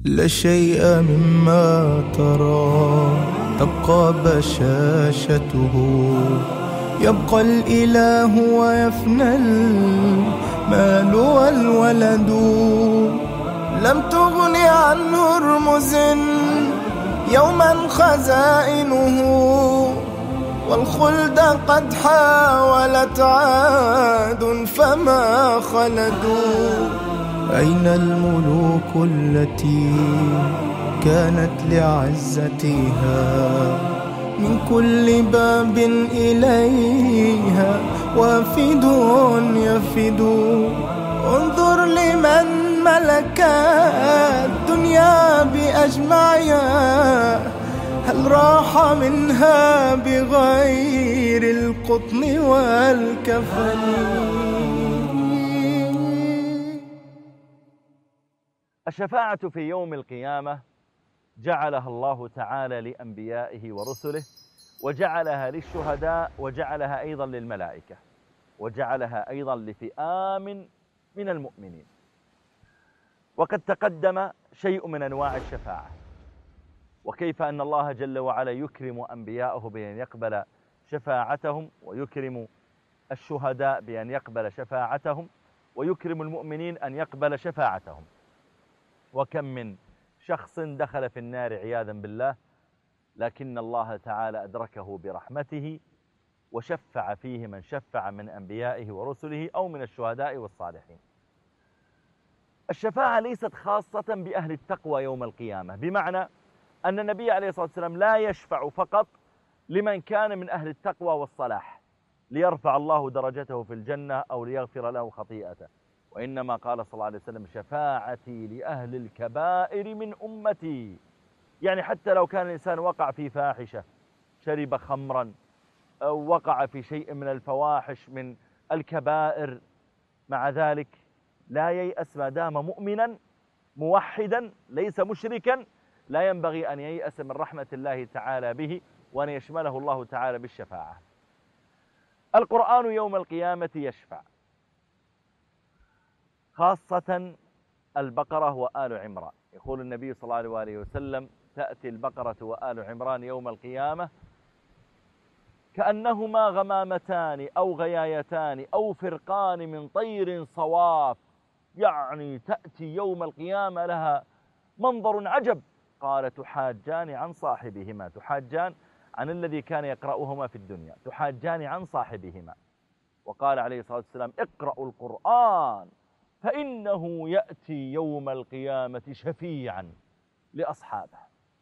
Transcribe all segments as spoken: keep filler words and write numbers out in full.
لا شيء مما ترى تبقى بشاشته، يبقى الإله ويفنى المال والولد. لم تغن عن هرمز يوما خزائنه، والخلد قد حاولت عاد فما خلدوا. أين الملوك التي كانت لعزتها من كل باب إليها وافد يفد؟ انظر لمن ملك الدنيا بأجمعها، هل راح منها بغير القطن والكفن؟ الشفاعة في يوم القيامة جعلها الله تعالى لأنبيائه ورسله، وجعلها للشهداء، وجعلها أيضا للملائكة، وجعلها أيضا لفئام من المؤمنين. وقد تقدم شيء من أنواع الشفاعة، وكيف أن الله جل وعلا يكرم أنبياءه بأن يقبل شفاعتهم، ويكرم الشهداء بأن يقبل شفاعتهم، ويكرم المؤمنين أن يقبل شفاعتهم. وكم من شخص دخل في النار عياذا بالله، لكن الله تعالى أدركه برحمته وشفع فيه من شفع من أنبيائه ورسله أو من الشهداء والصالحين. الشفاعة ليست خاصة بأهل التقوى يوم القيامة، بمعنى أن النبي عليه الصلاة والسلام لا يشفع فقط لمن كان من أهل التقوى والصلاح ليرفع الله درجته في الجنة أو ليغفر له خطيئته، وإنما قال صلى الله عليه وسلم: شفاعتي لأهل الكبائر من أمتي. يعني حتى لو كان الإنسان وقع في فاحشة، شرب خمرا، أو وقع في شيء من الفواحش من الكبائر، مع ذلك لا ييأس ما دام مؤمنا موحدا ليس مشركا، لا ينبغي أن ييأس من رحمة الله تعالى به، وأن يشمله الله تعالى بالشفاعة. القرآن يوم القيامة يشفع، خاصة البقرة وآل عمران. يقول النبي صلى الله عليه وآله وسلم: تأتي البقرة وآل عمران يوم القيامة كأنهما غمامتان أو غيايتان أو فرقان من طير صواف. يعني تأتي يوم القيامة لها منظر عجب. قال: تحاجان عن صاحبهما، تحاجان عن الذي كان يقرأهما في الدنيا، تحاجان عن صاحبهما. وقال عليه الصلاة والسلام: اقرأوا القرآن فإنه يأتي يوم القيامة شفيعا لأصحابه.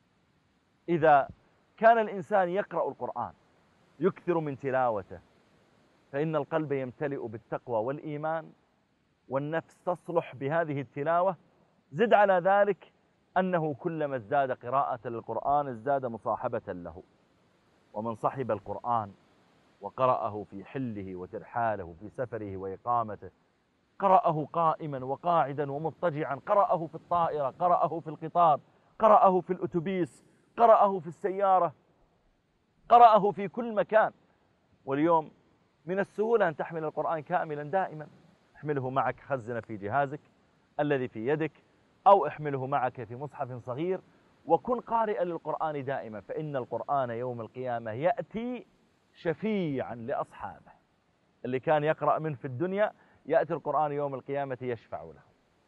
إذا كان الإنسان يقرأ القرآن يكثر من تلاوته، فإن القلب يمتلئ بالتقوى والإيمان، والنفس تصلح بهذه التلاوة. زد على ذلك أنه كلما ازداد قراءة للقرآن ازداد مصاحبة له. ومن صحب القرآن وقرأه في حله وترحاله، في سفره وإقامته، قرأه قائما وقاعدا ومضطجعا، قرأه في الطائرة، قرأه في القطار، قرأه في الأتوبيس، قرأه في السيارة، قرأه في كل مكان. واليوم من السهولة أن تحمل القرآن كاملا دائما. احمله معك، خزنه في جهازك الذي في يدك، أو احمله معك في مصحف صغير، وكن قارئا للقرآن دائما، فإن القرآن يوم القيامة يأتي شفيعا لأصحابه. اللي كان يقرأ منه في الدنيا يأتي القرآن يوم القيامة يشفع له.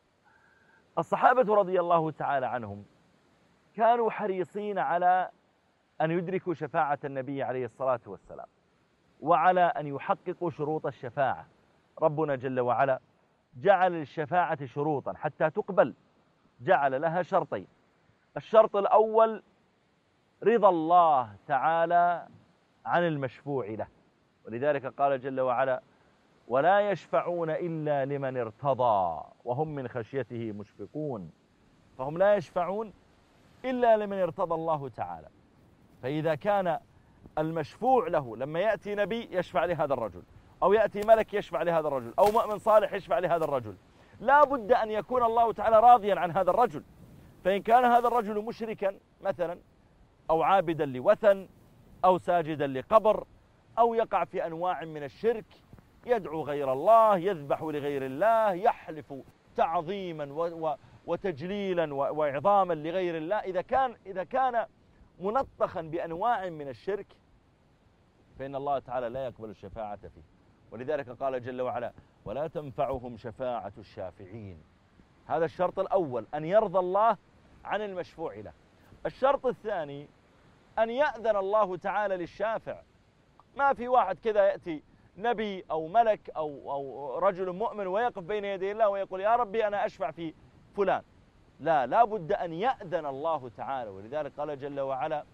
الصحابة رضي الله تعالى عنهم كانوا حريصين على أن يدركوا شفاعة النبي عليه الصلاة والسلام، وعلى أن يحققوا شروط الشفاعة. ربنا جل وعلا جعل للشفاعة شروطا حتى تقبل، جعل لها شرطين. الشرط الأول رضا الله تعالى عن المشفوع له، ولذلك قال جل وعلا: ولا يشفعون إلا لمن ارتضى وهم من خشيته مشفقون. فهم لا يشفعون إلا لمن ارتضى الله تعالى. فإذا كان المشفوع له لما يأتي نبي يشفع لهذا الرجل، أو يأتي ملك يشفع لهذا الرجل، أو مؤمن صالح يشفع لهذا الرجل، لا بد أن يكون الله تعالى راضيا عن هذا الرجل. فإن كان هذا الرجل مشركا مثلا، أو عابدا لوثن، أو ساجدا لقبر، أو يقع في أنواع من الشرك، يدعو غير الله، يذبح لغير الله، يحلف تعظيما وتجليلا وإعظاما لغير الله، إذا كان إذا كان منطخا بأنواع من الشرك فإن الله تعالى لا يقبل الشفاعة فيه. ولذلك قال جل وعلا: ولا تنفعهم شفاعة الشافعين. هذا الشرط الأول، أن يرضى الله عن المشفوع له. الشرط الثاني أن يأذن الله تعالى للشافع. ما في واحد كذا يأتي نبي أو ملك أو, أو رجل مؤمن ويقف بين يدي الله ويقول: يا ربي أنا أشفع في فلان. لا، لا بد أن يأذن الله تعالى. ولذلك قال جل وعلا: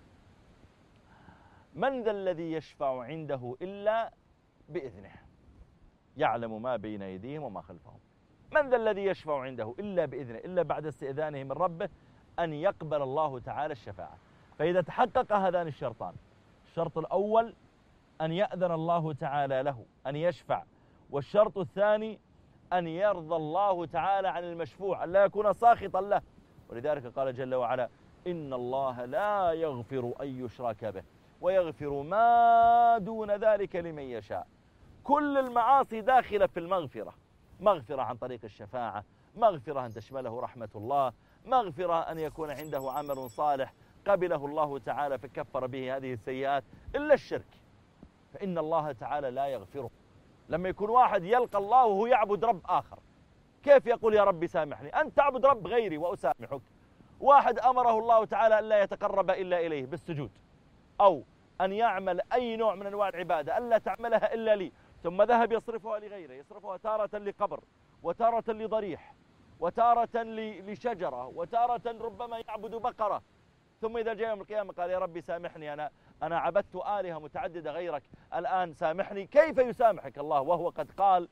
من ذا الذي يشفع عنده إلا بإذنه يعلم ما بين أيديهم وما خلفهم. من ذا الذي يشفع عنده إلا بإذنه، إلا بعد استئذانه من ربه أن يقبل الله تعالى الشفاعة. فإذا تحقق هذان الشرطان، الشرط الأول أن يأذن الله تعالى له أن يشفع، والشرط الثاني أن يرضى الله تعالى عن المشفوع، أن لا يكون ساخطا له. ولذلك قال جل وعلا: إن الله لا يغفر أن يشرك به ويغفر ما دون ذلك لمن يشاء. كل المعاصي داخلة في المغفرة، مغفرة عن طريق الشفاعة، مغفرة أن تشمله رحمة الله، مغفرة أن يكون عنده عمل صالح قبله الله تعالى فكفر به هذه السيئات، إلا الشرك فإن الله تعالى لا يغفره. لما يكون واحد يلقى الله وهو يعبد رب آخر، كيف يقول يا ربي سامحني؟ أنت تعبد رب غيري وأسامحك. واحد أمره الله تعالى أن لا يتقرب إلا إليه بالسجود، أو أن يعمل أي نوع من أنواع العبادة ألا تعملها إلا لي، ثم ذهب يصرفها لغيره، يصرفها تارة لقبر، وتارة لضريح، وتارة لشجرة، وتارة ربما يعبد بقرة، ثم إذا جاء يوم القيامة قال: يا ربي سامحني، أنا أنا عبدت آلهة متعددة غيرك، الآن سامحني. كيف يسامحك الله وهو قد قال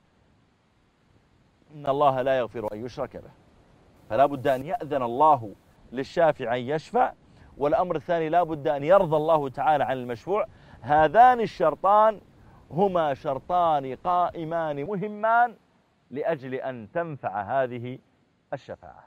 إن الله لا يغفر أن يشرك به؟ فلا بد أن يأذن الله للشافع أن يشفع، والأمر الثاني لا بد أن يرضى الله تعالى عن المشفوع. هذان الشرطان هما شرطان قائمان مهمان لأجل أن تنفع هذه الشفاعة.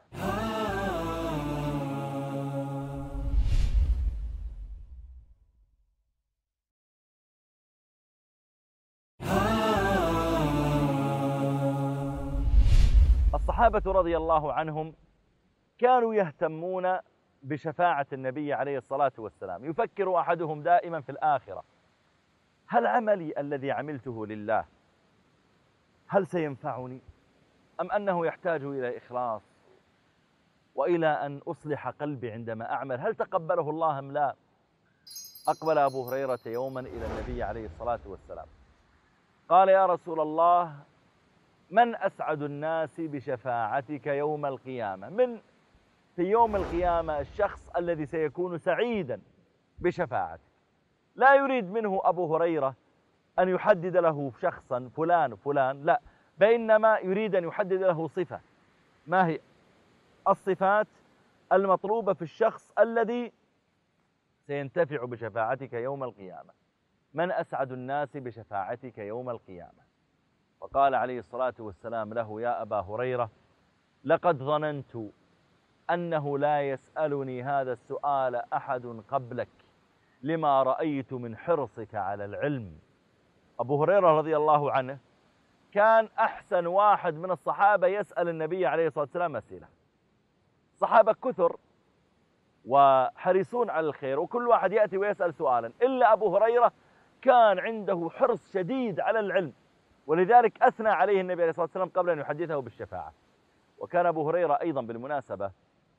الصحابة رضي الله عنهم كانوا يهتمون بشفاعة النبي عليه الصلاة والسلام. يفكر أحدهم دائما في الآخرة: هل عملي الذي عملته لله هل سينفعني، أم أنه يحتاج إلى إخلاص وإلى أن أصلح قلبي عندما أعمل؟ هل تقبله الله أم لا؟ أقبل أبو هريرة يوما إلى النبي عليه الصلاة والسلام قال: يا رسول الله، من أسعد الناس بشفاعتك يوم القيامة؟ من في يوم القيامة الشخص الذي سيكون سعيدا بشفاعتك؟ لا يريد منه أبو هريرة أن يحدد له شخصا فلان فلان، لا، بإنما يريد أن يحدد له صفة. ما هي الصفات المطلوبة في الشخص الذي سينتفع بشفاعتك يوم القيامة؟ من أسعد الناس بشفاعتك يوم القيامة؟ وقال عليه الصلاة والسلام له: يا أبا هريرة، لقد ظننت أنه لا يسألني هذا السؤال أحد قبلك لما رأيت من حرصك على العلم. أبو هريرة رضي الله عنه كان أحسن واحد من الصحابة يسأل النبي عليه الصلاة والسلام أسئلة. صحابة كثر وحريصون على الخير، وكل واحد يأتي ويسأل سؤالا، إلا أبو هريرة كان عنده حرص شديد على العلم، ولذلك أثنى عليه النبي عليه الصلاة والسلام قبل أن يحدثه بالشفاعة. وكان أبو هريرة أيضا بالمناسبة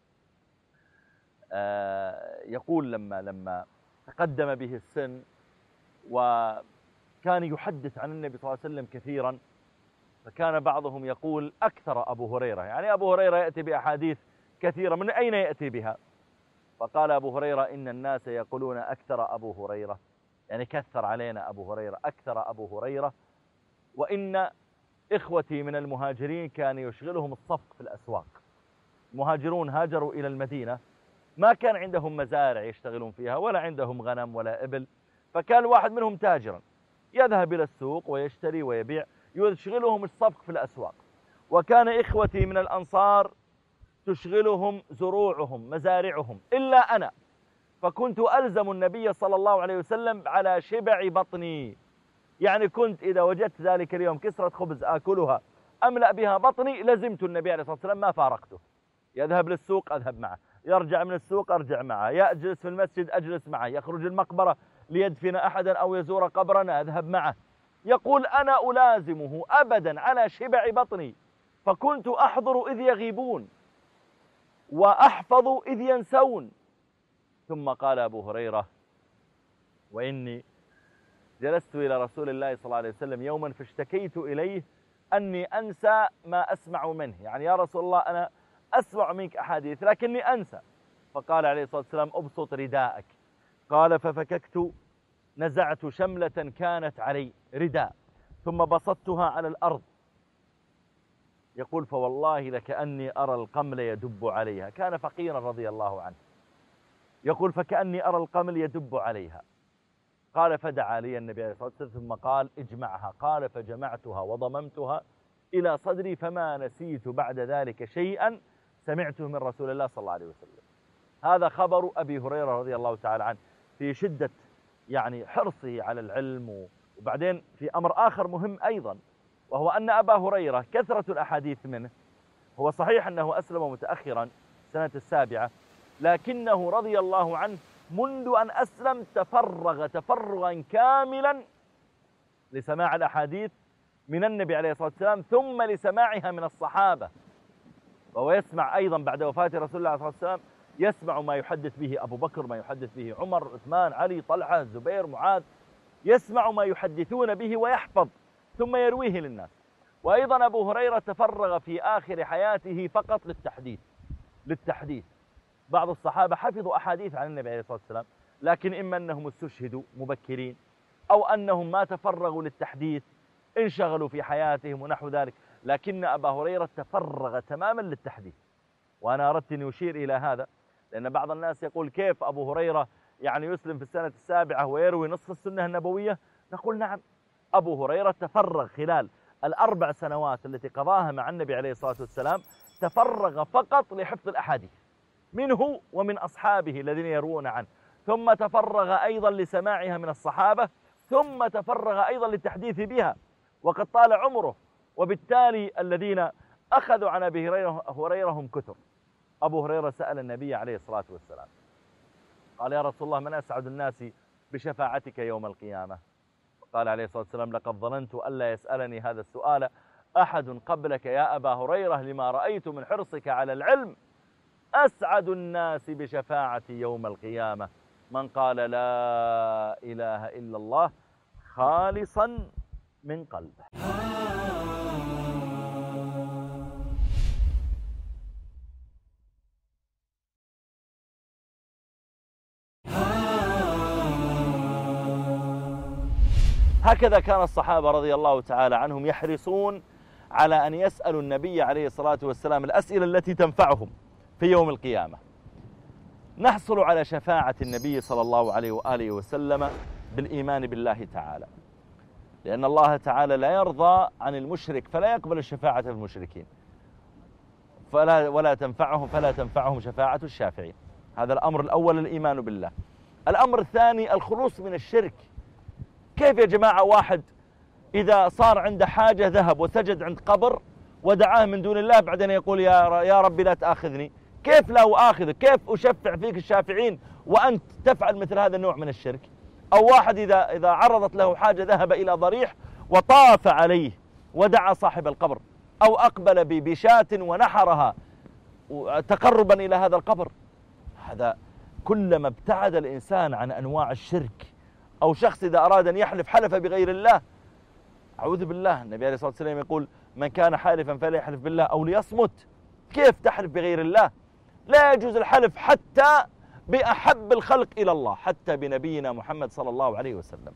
يقول لما لما تقدم به السن وكان يحدث عن النبي صلى الله عليه وسلم كثيرا، فكان بعضهم يقول: أكثر أبو هريرة، يعني أبو هريرة يأتي بأحاديث كثيرة، من أين يأتي بها؟ فقال أبو هريرة: إن الناس يقولون أكثر أبو هريرة، يعني كثر علينا أبو هريرة، أكثر أبو هريرة. وإن إخوتي من المهاجرين كان يشغلهم الصفق في الأسواق. المهاجرون هاجروا إلى المدينة، ما كان عندهم مزارع يشتغلون فيها ولا عندهم غنم ولا إبل، فكان واحد منهم تاجرا يذهب إلى السوق ويشتري ويبيع، يشغلهم الصفق في الأسواق. وكان إخوتي من الأنصار تشغلهم زروعهم مزارعهم، إلا أنا فكنت ألزم النبي صلى الله عليه وسلم على شبع بطني، يعني كنت إذا وجدت ذلك اليوم كسرة خبز آكلها أملأ بها بطني لزمت النبي عليه الصلاة والسلام ما فارقته. يذهب للسوق أذهب معه، يرجع من السوق أرجع معه، يجلس في المسجد أجلس معه، يخرج المقبرة ليدفن أحدا أو يزور قبرنا أذهب معه. يقول أنا ألازمه أبدا على شبع بطني، فكنت أحضر إذ يغيبون وأحفظ إذ ينسون. ثم قال أبو هريرة: وإني جلست إلى رسول الله صلى الله عليه وسلم يوما فاشتكيت إليه أني أنسى ما أسمع منه، يعني يا رسول الله أنا أسمع منك أحاديث لكني أنسى. فقال عليه الصلاة والسلام: أبسط رداءك. قال ففككت، نزعت شملة كانت علي رداء ثم بسطتها على الأرض. يقول فوالله لكأني أرى القمل يدب عليها، كان فقيرا رضي الله عنه. يقول فكأني أرى القمل يدب عليها. قال فدعا لي النبي عليه الصلاة والسلام ثم قال: اجمعها. قال فجمعتها وضممتها إلى صدري فما نسيت بعد ذلك شيئا سمعته من رسول الله صلى الله عليه وسلم. هذا خبر أبي هريرة رضي الله تعالى عنه في شدة يعني حرصه على العلم. وبعدين في أمر آخر مهم أيضا، وهو أن أبا هريرة كثرة الأحاديث منه، هو صحيح أنه أسلم متأخرا سنة السابعة، لكنه رضي الله عنه منذ أن أسلم تفرغ تفرغا كاملا لسماع الأحاديث من النبي عليه الصلاة والسلام ثم لسماعها من الصحابة. وهو يسمع أيضا بعد وفاة رسول الله صلى الله عليه وسلم، يسمع ما يحدث به أبو بكر، ما يحدث به عمر، عثمان، علي، طلحة، الزبير، معاذ، يسمع ما يحدثون به ويحفظ ثم يرويه للناس. وأيضا أبو هريرة تفرغ في آخر حياته فقط للتحديث للتحديث بعض الصحابة حفظوا أحاديث عن النبي عليه الصلاة والسلام، لكن إما أنهم استشهدوا مبكرين أو أنهم ما تفرغوا للتحديث، انشغلوا في حياتهم ونحو ذلك. لكن أبا هريرة تفرغ تماما للتحديث. وأنا أردت أن أشير إلى هذا، لأن بعض الناس يقول كيف أبو هريرة يعني يسلم في السنة السابعة ويروي نصف السنة النبوية؟ نقول نعم، أبو هريرة تفرغ خلال الأربع سنوات التي قضاها مع النبي عليه الصلاة والسلام، تفرغ فقط لحفظ الأحاديث منه ومن أصحابه الذين يروون عنه، ثم تفرغ أيضا لسماعها من الصحابة، ثم تفرغ أيضا للتحديث بها، وقد طال عمره. وبالتالي الذين أخذوا عن أبي هريرة هم كثر. أبو هريرة سأل النبي عليه الصلاة والسلام قال: يا رسول الله من أسعد الناس بشفاعتك يوم القيامة؟ قال عليه الصلاة والسلام: لقد ظننت ألا يسألني هذا السؤال أحد قبلك يا أبا هريرة لما رأيت من حرصك على العلم. أسعد الناس بشفاعتي يوم القيامة من قال لا إله إلا الله خالصا من قلبه. هكذا كان الصحابة رضي الله تعالى عنهم يحرصون على أن يسألوا النبي عليه الصلاة والسلام الأسئلة التي تنفعهم في يوم القيامة. نحصل على شفاعة النبي صلى الله عليه وآله وسلم بالإيمان بالله تعالى، لأن الله تعالى لا يرضى عن المشرك فلا يقبل الشفاعة في المشركين، فلا ولا تنفعهم فلا تنفعهم شفاعة الشافعين. هذا الأمر الأول، الإيمان بالله. الأمر الثاني الخلوص من الشرك. كيف يا جماعة واحد إذا صار عنده حاجة ذهب وسجد عند قبر ودعاه من دون الله بعدين يقول يا يا ربي لا تأخذني؟ كيف لا أؤاخذك؟ كيف أشفع فيك الشافعين وأنت تفعل مثل هذا النوع من الشرك؟ أو واحد إذا إذا عرضت له حاجة ذهب إلى ضريح وطاف عليه ودعا صاحب القبر، أو أقبل بشاة ونحرها تقربا إلى هذا القبر. هذا كلما ابتعد الإنسان عن أنواع الشرك. أو شخص إذا أراد أن يحلف حلف بغير الله، أعوذ بالله، النبي عليه الصلاة والسلام يقول من كان حالفا فلا يحلف بالله أو ليصمت. كيف تحلف بغير الله؟ لا يجوز الحلف حتى بأحب الخلق إلى الله، حتى بنبينا محمد صلى الله عليه وسلم.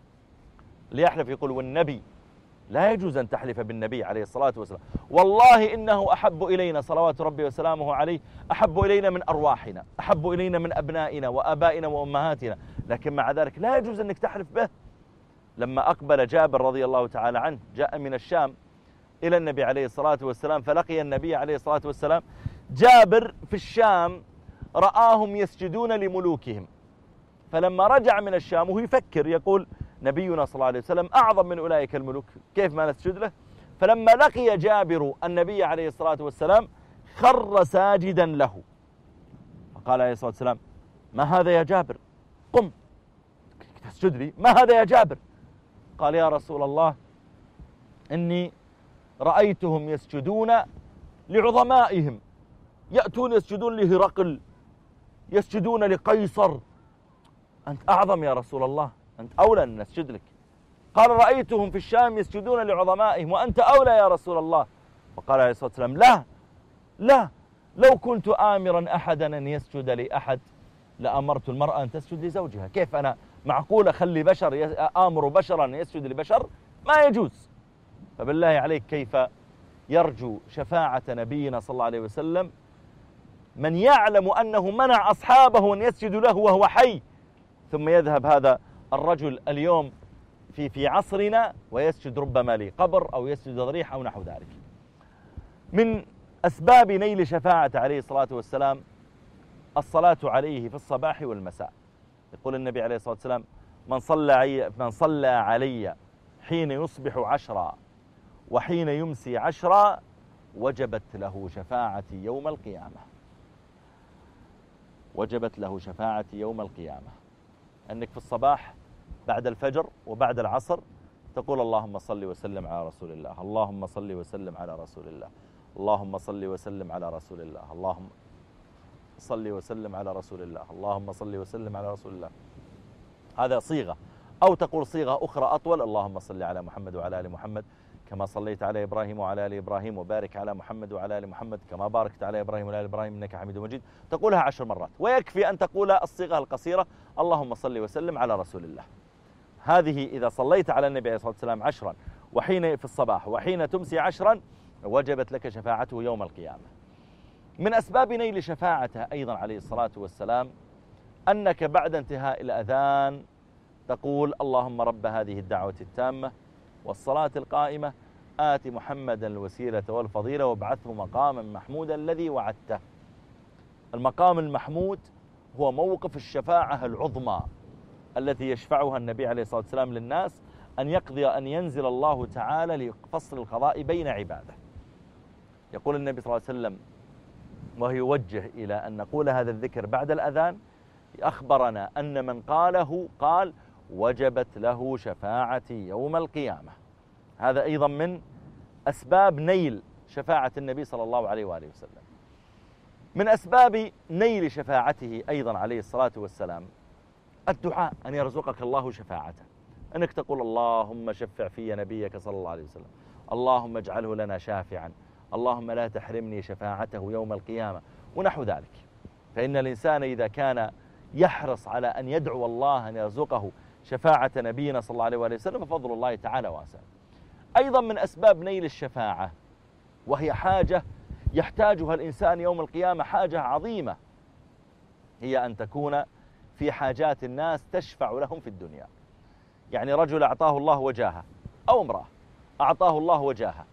ليحلف يقول والنبي، لا يجوز أن تحلف بالنبي عليه الصلاة والسلام. والله إنه أحب إلينا صلوات ربي وسلامه عليه، أحب إلينا من أرواحنا، أحب إلينا من أبنائنا وآبائنا وأمهاتنا، لكن مع ذلك لا يجوز أنك تحلف به. لما أقبل جابر رضي الله تعالى عنه جاء من الشام إلى النبي عليه الصلاة والسلام، فلقي النبي عليه الصلاة والسلام. جابر في الشام رآهم يسجدون لملوكهم، فلما رجع من الشام وهو يفكر يقول نبينا صلى الله عليه وسلم أعظم من أولئك الملوك، كيف ما نسجد له؟ فلما لقي جابر النبي عليه الصلاة والسلام خر ساجدا له، فقال عليه الصلاة والسلام: ما هذا يا جابر؟ قم تسجد لي، ما هذا يا جابر؟ قال: يا رسول الله، إني رأيتهم يسجدون لعظمائهم، يأتون يسجدون لهرقل، يسجدون لقيصر، أنت أعظم يا رسول الله، أنت أولى أن نسجد لك. قال: رأيتهم في الشام يسجدون لعظمائهم وأنت أولى يا رسول الله. وقال عليه الصلاة والسلام: لا لا، لو كنت آمرا أحدا أن يسجد لأحد لأمرت المرأة أن تسجد لزوجها. كيف أنا معقول أخلي بشر آمر بشرا أن يسجد لبشر؟ ما يجوز. فبالله عليك كيف يرجو شفاعة نبينا صلى الله عليه وسلم من يعلم أنه منع أصحابه أن يسجدوا له وهو حي، ثم يذهب هذا الرجل اليوم في في عصرنا ويسجد ربما لقبر أو يسجد ضريح أو نحو ذلك. من أسباب نيل شفاعة عليه الصلاة والسلام الصلاة عليه في الصباح والمساء. يقول النبي عليه الصلاة والسلام: من صلى من صلى علي حين يصبح عشرا وحين يمسي عشرا وجبت له شفاعتي يوم القيامة. وجبت له شفاعتي يوم القيامة. أنك في الصباح بعد الفجر وبعد العصر تقول: اللهم صل وسلم على رسول الله، اللهم صل وسلم على رسول الله، اللهم صل وسلم على رسول الله، اللهم صل وسلم على رسول الله، اللهم صل وسلم على رسول الله. هذا صيغة. أو تقول صيغة أخرى أطول: اللهم صل على محمد وعلى آل محمد كما صليت على إبراهيم وعلى آل إبراهيم وبارك على محمد وعلى آل محمد كما باركت على إبراهيم وعلى آل إبراهيم إنك حميد مجيد. تقولها عشر مرات، ويكفي أن تقول الصيغة القصيرة: اللهم صل وسلم على رسول الله. هذه إذا صليت على النبي عليه الصلاة والسلام عشرا وحين في الصباح وحين تمسي عشرا وجبت لك شفاعته يوم القيامة. من أسباب نيل شفاعته أيضا عليه الصلاة والسلام أنك بعد انتهاء الأذان تقول: اللهم رب هذه الدعوة التامة والصلاة القائمة آت محمدا الوسيلة والفضيلة وابعثه مقاما محمودا الذي وعدته. المقام المحمود هو موقف الشفاعة العظمى التي يشفعها النبي عليه الصلاة والسلام للناس، أن يقضي أن ينزل الله تعالى لفصل القضاء بين عباده. يقول النبي صلى الله عليه وسلم وهو يوجه إلى أن نقول هذا الذكر بعد الأذان، أخبرنا أن من قاله قال: وجبت له شفاعتي يوم القيامة. هذا أيضا من أسباب نيل شفاعة النبي صلى الله عليه وآله وسلم. من أسباب نيل شفاعته أيضا عليه الصلاة والسلام الدعاء، أن يرزقك الله شفاعته، أنك تقول: اللهم شفع في نبيك صلى الله عليه وسلم، اللهم اجعله لنا شافعا، اللهم لا تحرمني شفاعته يوم القيامة، ونحو ذلك. فإن الإنسان إذا كان يحرص على أن يدعو الله أن يرزقه شفاعة نبينا صلى الله عليه وآله وسلم ففضل الله تعالى واسع. أيضا من أسباب نيل الشفاعة، وهي حاجة يحتاجها الإنسان يوم القيامة، حاجة عظيمة، هي أن تكون في حاجات الناس تشفع لهم في الدنيا. يعني رجل أعطاه الله وجاهه، أو امرأة أعطاه الله وجاهه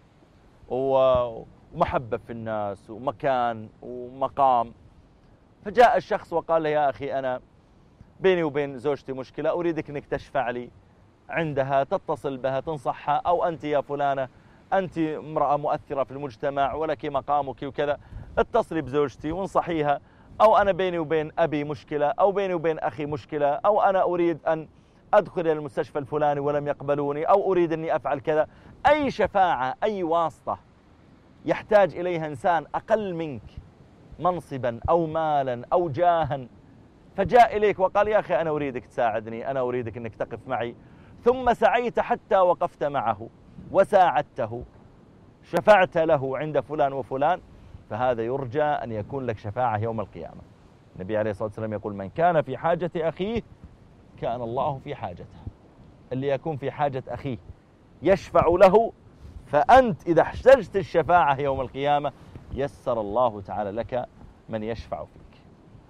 ومحبة في الناس ومكان ومقام، فجاء الشخص وقال له: يا أخي أنا بيني وبين زوجتي مشكلة، أريدك أنك تشفع لي عندها، تتصل بها تنصحها، أو أنت يا فلانة أنت امرأة مؤثرة في المجتمع ولك مقامك وكذا، اتصلي بزوجتي وانصحيها، أو أنا بيني وبين أبي مشكلة، أو بيني وبين أخي مشكلة، أو أنا أريد أن أدخل إلى المستشفى الفلاني ولم يقبلوني، أو أريد أني أفعل كذا. أي شفاعة، أي واسطة يحتاج إليها إنسان أقل منك منصبا أو مالا أو جاها، فجاء إليك وقال: يا أخي أنا أريدك تساعدني، أنا أريدك أنك تقف معي، ثم سعيت حتى وقفت معه وساعدته، شفعت له عند فلان وفلان، فهذا يرجى أن يكون لك شفاعة يوم القيامة. النبي عليه الصلاة والسلام يقول: من كان في حاجة أخيه كان الله في حاجته. اللي يكون في حاجة أخيه يشفع له، فأنت إذا احتجت الشفاعة يوم القيامة يسر الله تعالى لك من يشفع فيك.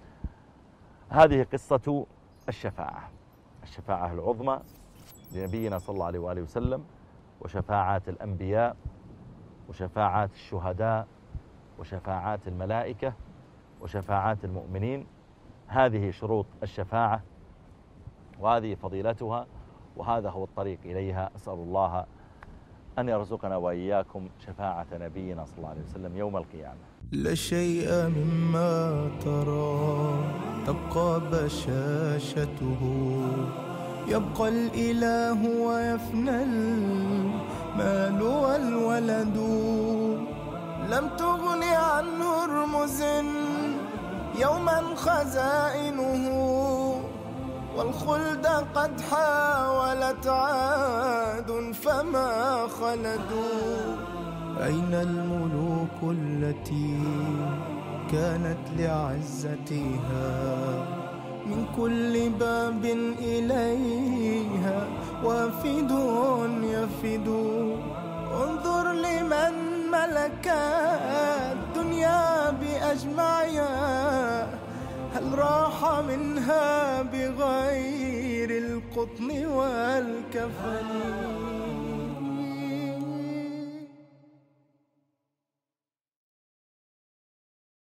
هذه قصة الشفاعة، الشفاعة العظمى لنبينا صلى الله عليه وآله وسلم، وشفاعات الأنبياء، وشفاعات الشهداء، وشفاعات الملائكة، وشفاعات المؤمنين. هذه شروط الشفاعة، وهذه فضيلتها، وهذا هو الطريق إليها. أسأل الله أن يرزقنا وإياكم شفاعة نبينا صلى الله عليه وسلم يوم القيامة. لا شيء مما ترى تبقى بشاشته، يبقى الإله ويفنى المال والولد. لم تغن عن هرمز يوما خزائنه، والخلد قد حاولت عاد فما خلدوا. أين الملوك التي كانت لعزتها من كل باب إليها وافد يفد؟ انظر لمن ملك الدنيا بأجمعها، هل راح منها بغير القطن والكفن؟